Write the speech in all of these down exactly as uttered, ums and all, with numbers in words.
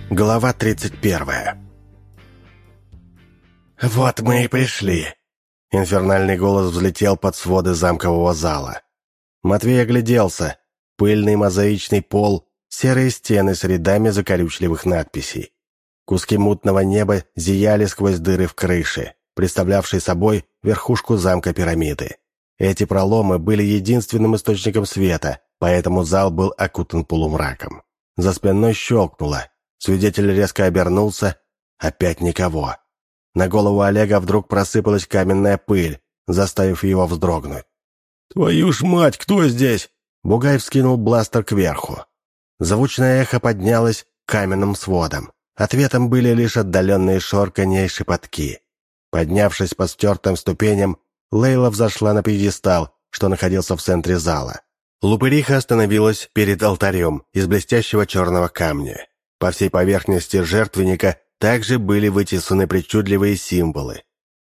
Глава тридцать первая. «Вот мы и пришли!» Инфернальный голос взлетел под своды замкового зала. Матвей огляделся. Пыльный мозаичный пол, серые стены с рядами закорючливых надписей. Куски мутного неба зияли сквозь дыры в крыше, представлявшей собой верхушку замка пирамиды. Эти проломы были единственным источником света, поэтому зал был окутан полумраком. За спиной щелкнуло. Свидетель резко обернулся. Опять никого. На голову Олега вдруг просыпалась каменная пыль, заставив его вздрогнуть. «Твою ж мать, кто здесь?» Бугай вскинул бластер кверху. Звучное эхо поднялось каменным сводом. Ответом были лишь отдаленные шорканья и шепотки. Поднявшись по стертым ступеням, Лейла взошла на пьедестал, что находился в центре зала. Лупыриха остановилась перед алтарем из блестящего черного камня. По всей поверхности жертвенника также были вытесаны причудливые символы.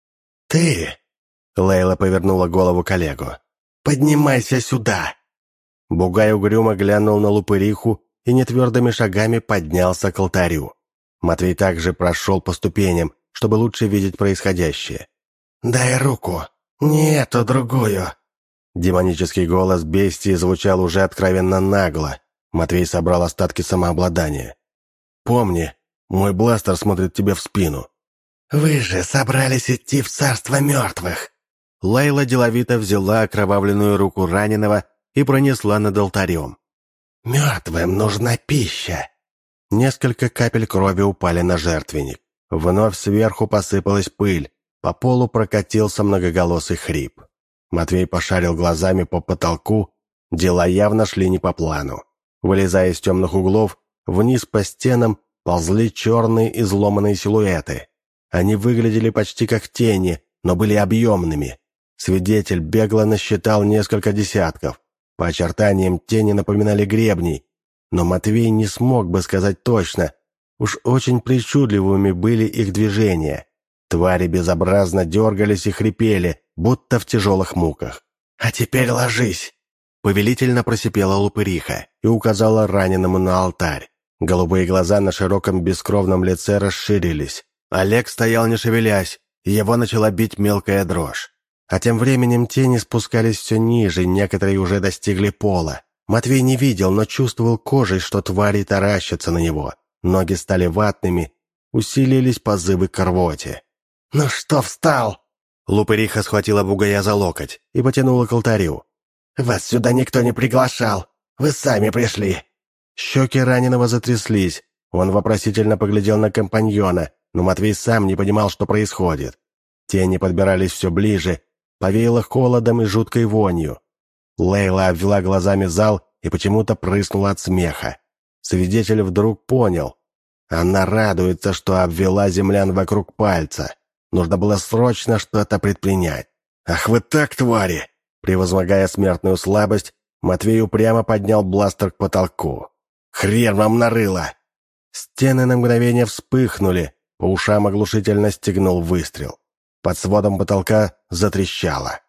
«Ты!» — Лейла повернула голову к Олегу. «Поднимайся сюда!» Бугай угрюмо глянул на Лупыриху и нетвердыми шагами поднялся к алтарю. Матвей также прошел по ступеням, чтобы лучше видеть происходящее. «Дай руку!» «Не эту, другую!» Демонический голос бестии звучал уже откровенно нагло. Матвей собрал остатки самообладания. «Помни, мой бластер смотрит тебе в спину». «Вы же собрались идти в царство мертвых!» Лейла деловито взяла окровавленную руку раненого и пронесла над алтарем. «Мертвым нужна пища!» Несколько капель крови упали на жертвенник. Вновь сверху посыпалась пыль. По полу прокатился многоголосый хрип. Матвей пошарил глазами по потолку. Дела явно шли не по плану. Вылезая из темных углов, вниз по стенам ползли черные изломанные силуэты. Они выглядели почти как тени, но были объемными. Свидетель бегло насчитал несколько десятков. По очертаниям тени напоминали гребней, но Матвей не смог бы сказать точно. Уж очень причудливыми были их движения. Твари безобразно дергались и хрипели, будто в тяжелых муках. «А теперь ложись!» Повелительно просипела Лупыриха и указала раненому на алтарь. Голубые глаза на широком бескровном лице расширились. Олег стоял не шевелясь, и его начала бить мелкая дрожь. А тем временем тени спускались все ниже, некоторые уже достигли пола. Матвей не видел, но чувствовал кожей, что твари таращатся на него. Ноги стали ватными, усилились позывы к рвоте. «Ну что встал?» Лупыриха схватила бугая за локоть и потянула к алтарю. «Вас сюда никто не приглашал. Вы сами пришли». Щеки раненого затряслись. Он вопросительно поглядел на компаньона, но Матвей сам не понимал, что происходит. Тени подбирались все ближе, повеяло холодом и жуткой вонью. Лейла обвела глазами зал и почему-то прыснула от смеха. Свидетель вдруг понял. Она радуется, что обвела землян вокруг пальца. Нужно было срочно что-то предпринять. «Ах вы так, твари!» Превозмогая смертную слабость, Матвей упрямо поднял бластер к потолку. «Хрен вам нарыло!» Стены на мгновение вспыхнули, по ушам оглушительно стегнул выстрел. Под сводом потолка затрещало.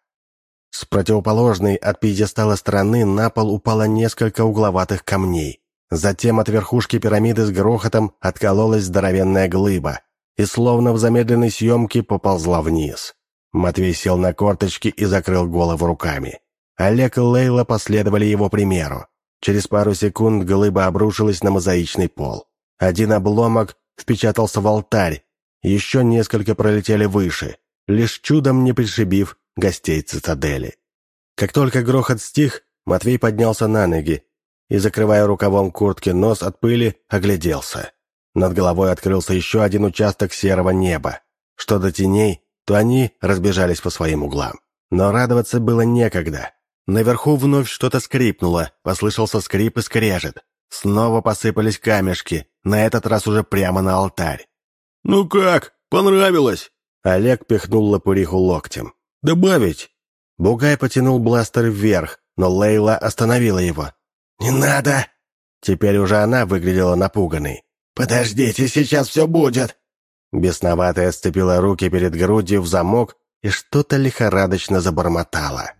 С противоположной от пьедестала стороны на пол упало несколько угловатых камней. Затем от верхушки пирамиды с грохотом откололась здоровенная глыба и словно в замедленной съемке поползла вниз. Матвей сел на корточки и закрыл голову руками. Олег и Лейла последовали его примеру. Через пару секунд глыба обрушилась на мозаичный пол. Один обломок впечатался в алтарь, еще несколько пролетели выше, лишь чудом не пришибив гостей цитадели. Как только грохот стих, Матвей поднялся на ноги и, закрывая рукавом куртки нос от пыли, огляделся. Над головой открылся еще один участок серого неба. Что до теней, то они разбежались по своим углам. Но радоваться было некогда. Наверху вновь что-то скрипнуло, послышался скрип и скрежет. Снова посыпались камешки, на этот раз уже прямо на алтарь. «Ну как, понравилось?» Олег пихнул Лупыриху локтем. «Добавить?» Бугай потянул бластер вверх, но Лейла остановила его. «Не надо!» Теперь уже она выглядела напуганной. «Подождите, сейчас все будет!» Бесноватая сцепила руки перед грудью в замок и что-то лихорадочно забормотала.